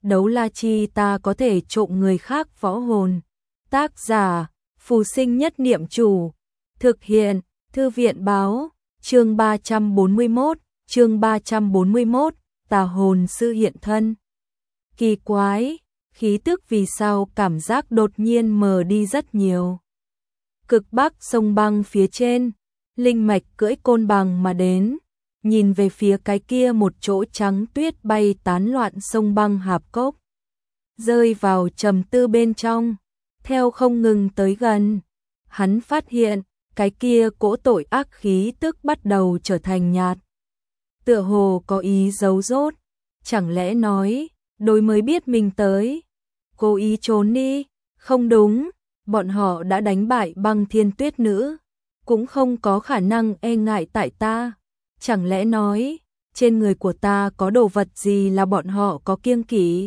đấu la chi ta có thể trộm người khác võ hồn. Tác giả, Phù Sinh Nhất Niệm Chủ. Thực hiện, Thư viện báo, chương 341, tà hồn sư hiện thân. Kỳ quái, khí tức vì sao cảm giác đột nhiên mờ đi rất nhiều. Cực bắc sông băng phía trên, linh mạch cưỡi côn bằng mà đến, nhìn về phía cái kia một chỗ trắng tuyết bay tán loạn sông băng hạp cốc. Rơi vào trầm tư bên trong, theo không ngừng tới gần, hắn phát hiện, cái kia cỗ tội ác khí tức bắt đầu trở thành nhạt. Tựa hồ có ý giấu rốt, chẳng lẽ nói, đối mới biết mình tới, cố ý trốn đi, không đúng, bọn họ đã đánh bại Băng Thiên Tuyết Nữ, cũng không có khả năng e ngại tại ta, chẳng lẽ nói, trên người của ta có đồ vật gì là bọn họ có kiêng kỵ.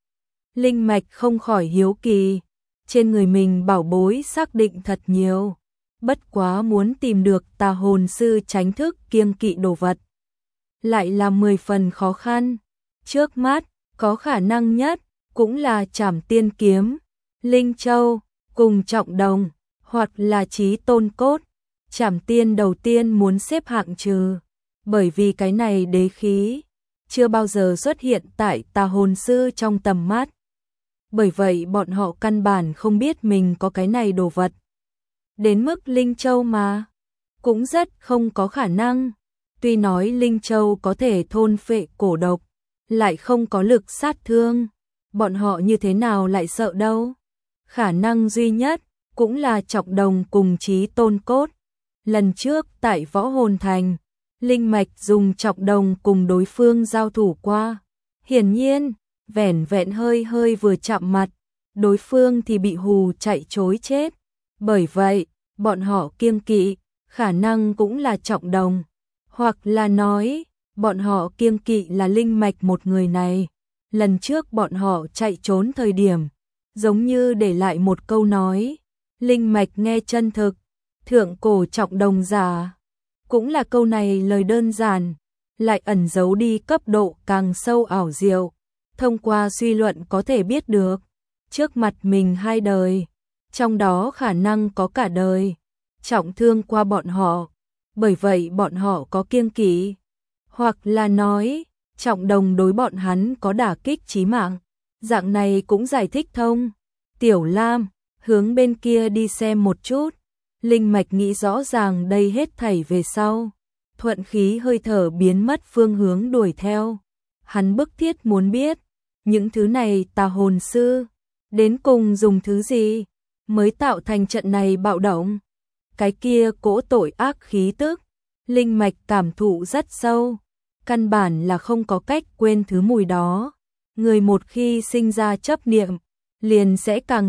Linh mạch không khỏi hiếu kỳ, trên người mình bảo bối xác định thật nhiều, bất quá muốn tìm được tà hồn sư tránh thức kiêng kỵ đồ vật, lại là 10 phần khó khăn. Trước mắt, có khả năng nhất, cũng là Trảm Tiên Kiếm, Linh Châu, cùng Trọng Đồng, hoặc là Chí Tôn Cốt. Trảm Tiên đầu tiên muốn xếp hạng trừ, bởi vì cái này đế khí, chưa bao giờ xuất hiện tại tà hồn sư trong tầm mắt. Bởi vậy bọn họ căn bản không biết mình có cái này đồ vật. Đến mức Linh Châu mà, cũng rất không có khả năng. Tuy nói Linh Châu có thể thôn phệ cổ độc, lại không có lực sát thương, bọn họ như thế nào lại sợ đâu. Khả năng duy nhất, cũng là Trọng Đồng cùng Chí Tôn Cốt. Lần trước tại Võ Hồn Thành, Linh Mạch dùng Trọng Đồng cùng đối phương giao thủ qua. Hiển nhiên, vẻn vẹn hơi vừa chạm mặt, đối phương thì bị hù chạy trối chết. Bởi vậy, bọn họ kiêng kỵ, khả năng cũng là Trọng Đồng. Hoặc là nói, bọn họ kiêng kỵ là Linh Mạch một người này. Lần trước bọn họ chạy trốn thời điểm, giống như để lại một câu nói. Linh Mạch nghe chân thực, thượng cổ Trọng Đồng giả. Cũng là câu này lời đơn giản, lại ẩn giấu đi cấp độ càng sâu ảo diệu. Thông qua suy luận có thể biết được, trước mặt mình 2 đời, trong đó khả năng có cả đời, trọng thương qua bọn họ, bởi vậy bọn họ có kiêng kỵ. Hoặc là nói, Trọng Đồng đối bọn hắn có đả kích chí mạng, dạng này cũng giải thích thông. Tiểu Lam, hướng bên kia đi xem một chút. Linh mạch nghĩ rõ ràng đây hết thảy về sau, thuận khí hơi thở biến mất phương hướng đuổi theo. Hắn bức thiết muốn biết, những thứ này tà hồn sư, đến cùng dùng thứ gì, mới tạo thành trận này bạo động. Cái kia cỗ tội ác khí tức, linh mạch cảm thụ rất sâu, căn bản là không có cách quên thứ mùi đó. Người một khi sinh ra chấp niệm, liền sẽ càng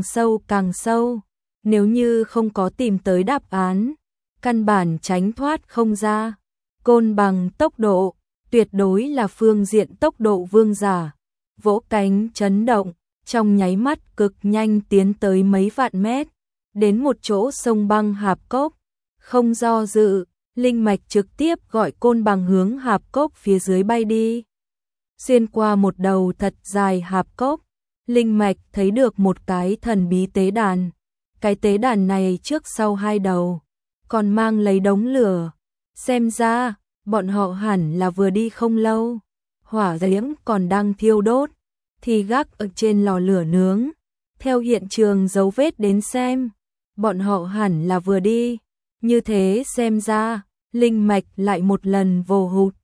sâu. Nếu như không có tìm tới đáp án, căn bản tránh thoát không ra. Côn bằng tốc độ, tuyệt đối là phương diện tốc độ vương giả. Vỗ cánh chấn động, trong nháy mắt cực nhanh tiến tới mấy vạn mét, đến một chỗ sông băng hạp cốc. Không do dự, linh mạch trực tiếp gọi côn bằng hướng hạp cốc phía dưới bay đi. Xuyên qua một đầu thật dài hạp cốc, linh mạch thấy được một cái thần bí tế đàn. Cái tế đàn này trước sau 2 đầu, còn mang lấy đống lửa. Xem ra, bọn họ hẳn là vừa đi không lâu, hỏa diễm còn đang thiêu đốt, thì gác ở trên lò lửa nướng. Theo hiện trường dấu vết đến xem, bọn họ hẳn là vừa đi. Như thế xem ra, linh mạch lại một lần vồ hụt.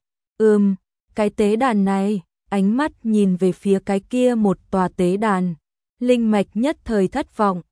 Cái tế đàn này, ánh mắt nhìn về phía cái kia một tòa tế đàn. Linh mạch nhất thời thất vọng.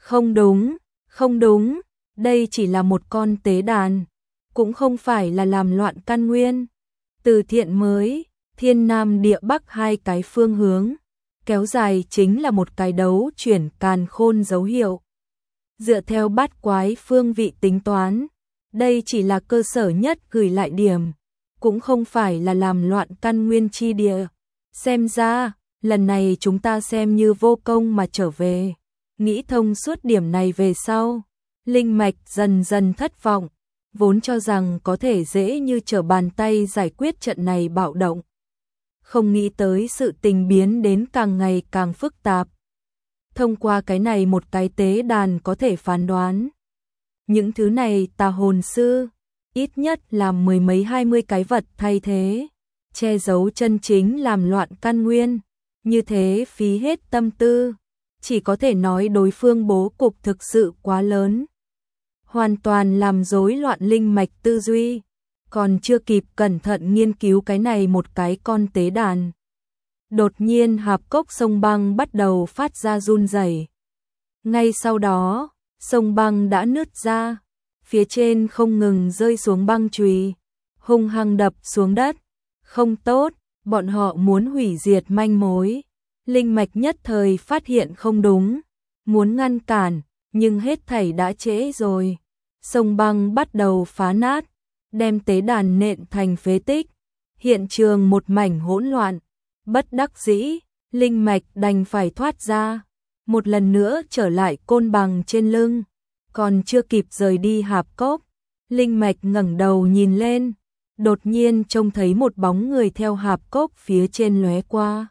Không đúng, đây chỉ là một con tế đàn, cũng không phải là làm loạn căn nguyên. Từ thiện mới, thiên nam địa bắc 2 cái phương hướng, kéo dài chính là một cái đấu chuyển càn khôn dấu hiệu. Dựa theo bát quái phương vị tính toán, đây chỉ là cơ sở nhất gửi lại điểm, cũng không phải là làm loạn căn nguyên chi địa. Xem ra, lần này chúng ta xem như vô công mà trở về. Nghĩ thông suốt điểm này về sau, linh mạch dần dần thất vọng, vốn cho rằng có thể dễ như trở bàn tay giải quyết trận này bạo động. không nghĩ tới sự tình biến đến càng ngày càng phức tạp. Thông qua cái này một cái tế đàn có thể phán đoán. Những thứ này tà hồn sư, ít nhất làm mười mấy 20 cái vật thay thế, che giấu chân chính làm loạn căn nguyên, như thế phí hết tâm tư, chỉ có thể nói đối phương bố cục thực sự quá lớn. Hoàn toàn làm rối loạn linh mạch tư duy, còn chưa kịp cẩn thận nghiên cứu cái này một cái con tế đàn. Đột nhiên hạp cốc sông băng bắt đầu phát ra run rẩy. Ngay sau đó, sông băng đã nứt ra, phía trên không ngừng rơi xuống băng chùy, hung hăng đập xuống đất. Không tốt, bọn họ muốn hủy diệt manh mối. Linh mạch nhất thời phát hiện không đúng, muốn ngăn cản, nhưng hết thảy đã trễ rồi. Sông băng bắt đầu phá nát, đem tế đàn nện thành phế tích. Hiện trường một mảnh hỗn loạn. Bất đắc dĩ, linh mạch đành phải thoát ra, một lần nữa trở lại côn bằng trên lưng. Còn chưa kịp rời đi hạp cốc, linh mạch ngẩng đầu nhìn lên, đột nhiên trông thấy một bóng người theo hạp cốc phía trên lóe qua.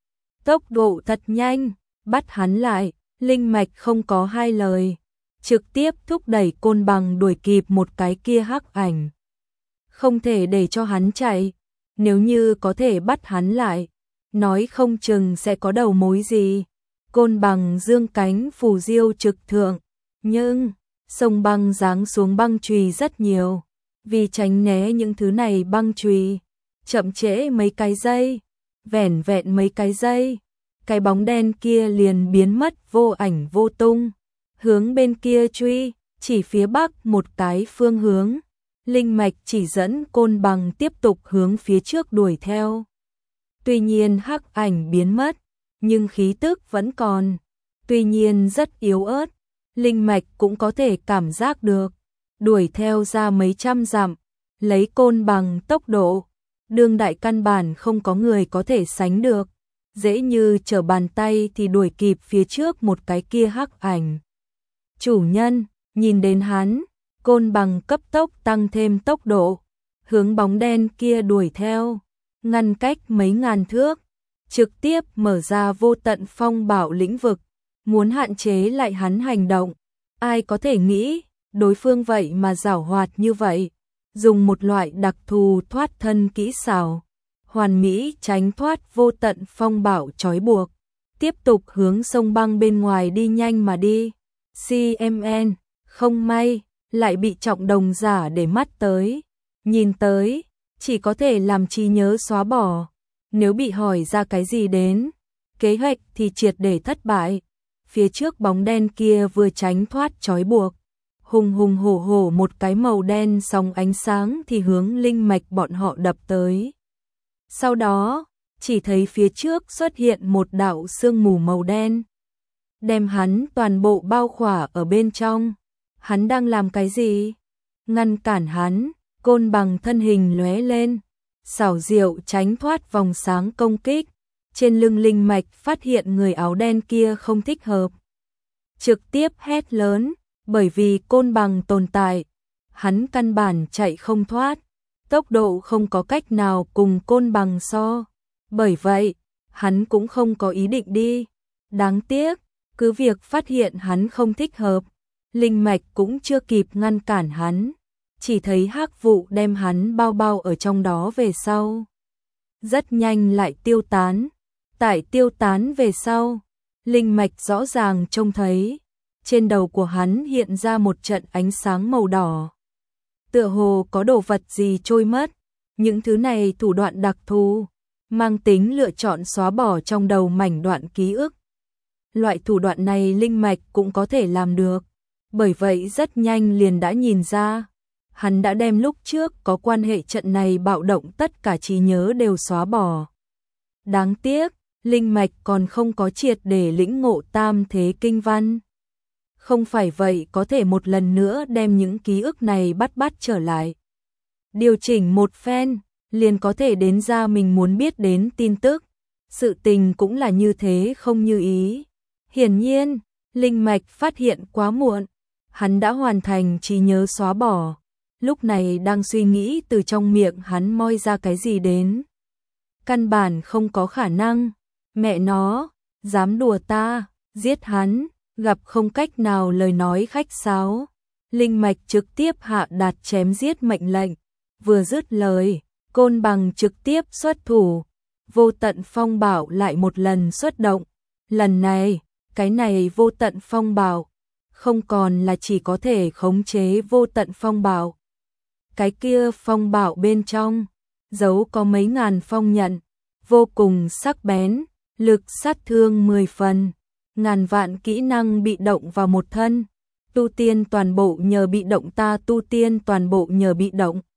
Tốc độ thật nhanh, bắt hắn lại, linh mạch không có hai lời, trực tiếp thúc đẩy côn bằng đuổi kịp một cái kia hắc ảnh. Không thể để cho hắn chạy, nếu như có thể bắt hắn lại, nói không chừng sẽ có đầu mối gì. Côn bằng dương cánh phù diêu trực thượng, nhưng sông băng giáng xuống băng chùy rất nhiều, vì tránh né những thứ này băng chùy, chậm trễ mấy cái giây, vẻn vẹn mấy cái giây, cái bóng đen kia liền biến mất vô ảnh vô tung, hướng bên kia truy, chỉ phía bắc một cái phương hướng. Linh mạch chỉ dẫn côn bằng tiếp tục hướng phía trước đuổi theo. Tuy nhiên hắc ảnh biến mất, nhưng khí tức vẫn còn, tuy nhiên rất yếu ớt, linh mạch cũng có thể cảm giác được. Đuổi theo ra mấy trăm dặm, lấy côn bằng tốc độ, đương đại căn bản không có người có thể sánh được, dễ như trở bàn tay thì đuổi kịp phía trước một cái kia hắc ảnh. Chủ nhân, nhìn đến hắn, côn bằng cấp tốc tăng thêm tốc độ, hướng bóng đen kia đuổi theo, ngăn cách mấy ngàn thước, trực tiếp mở ra vô tận phong bảo lĩnh vực, muốn hạn chế lại hắn hành động. Ai có thể nghĩ, đối phương vậy mà giảo hoạt như vậy, dùng một loại đặc thù thoát thân kỹ xảo, hoàn mỹ tránh thoát vô tận phong bảo trói buộc, tiếp tục hướng sông băng bên ngoài đi nhanh mà đi. CMN, không may, lại bị trọng đồng giả để mắt tới, nhìn tới, chỉ có thể làm trí nhớ xóa bỏ, nếu bị hỏi ra cái gì đến, kế hoạch thì triệt để thất bại. Phía trước bóng đen kia vừa tránh thoát trói buộc, hùng hùng hổ hổ một cái màu đen sóng ánh sáng thì hướng linh mạch bọn họ đập tới. Sau đó, chỉ thấy phía trước xuất hiện một đạo sương mù màu đen, đem hắn toàn bộ bao khỏa ở bên trong. Hắn đang làm cái gì? Ngăn cản hắn, côn bằng thân hình lóe lên, xảo diệu tránh thoát vòng sáng công kích. Trên lưng linh mạch phát hiện người áo đen kia không thích hợp, trực tiếp hét lớn, bởi vì côn bằng tồn tại, hắn căn bản chạy không thoát, tốc độ không có cách nào cùng côn bằng so, bởi vậy, hắn cũng không có ý định đi. Đáng tiếc, cứ việc phát hiện hắn không thích hợp, linh mạch cũng chưa kịp ngăn cản hắn, chỉ thấy hắc vụ đem hắn bao bao ở trong đó về sau. Rất nhanh lại tiêu tán. Tại tiêu tán về sau, linh mạch rõ ràng trông thấy, trên đầu của hắn hiện ra một trận ánh sáng màu đỏ. Tựa hồ có đồ vật gì trôi mất, những thứ này thủ đoạn đặc thù, mang tính lựa chọn xóa bỏ trong đầu mảnh đoạn ký ức. Loại thủ đoạn này linh mạch cũng có thể làm được, bởi vậy rất nhanh liền đã nhìn ra, hắn đã đem lúc trước có quan hệ trận này bạo động tất cả trí nhớ đều xóa bỏ. Đáng tiếc, linh mạch còn không có triệt để lĩnh ngộ tam thế kinh văn. Không phải vậy có thể một lần nữa đem những ký ức này bắt trở lại. Điều chỉnh một phen, liền có thể đến ra mình muốn biết đến tin tức. Sự tình cũng là như thế không như ý. Hiển nhiên, linh mạch phát hiện quá muộn. Hắn đã hoàn thành trí nhớ xóa bỏ. Lúc này đang suy nghĩ từ trong miệng hắn moi ra cái gì đến. căn bản không có khả năng. Mẹ nó, dám đùa ta, giết hắn, gặp không cách nào lời nói khách sáo. Linh mạch trực tiếp hạ đạt chém giết mệnh lệnh, vừa dứt lời, côn bằng trực tiếp xuất thủ, vô tận phong bảo lại một lần xuất động. Lần này, cái này vô tận phong bảo, không còn là chỉ có thể khống chế vô tận phong bảo. Cái kia phong bảo bên trong, giấu có mấy ngàn phong nhận, vô cùng sắc bén, lực sát thương 10 phần, ngàn vạn kỹ năng bị động vào một thân. Tu tiên toàn bộ nhờ bị động, ta tu tiên toàn bộ nhờ bị động.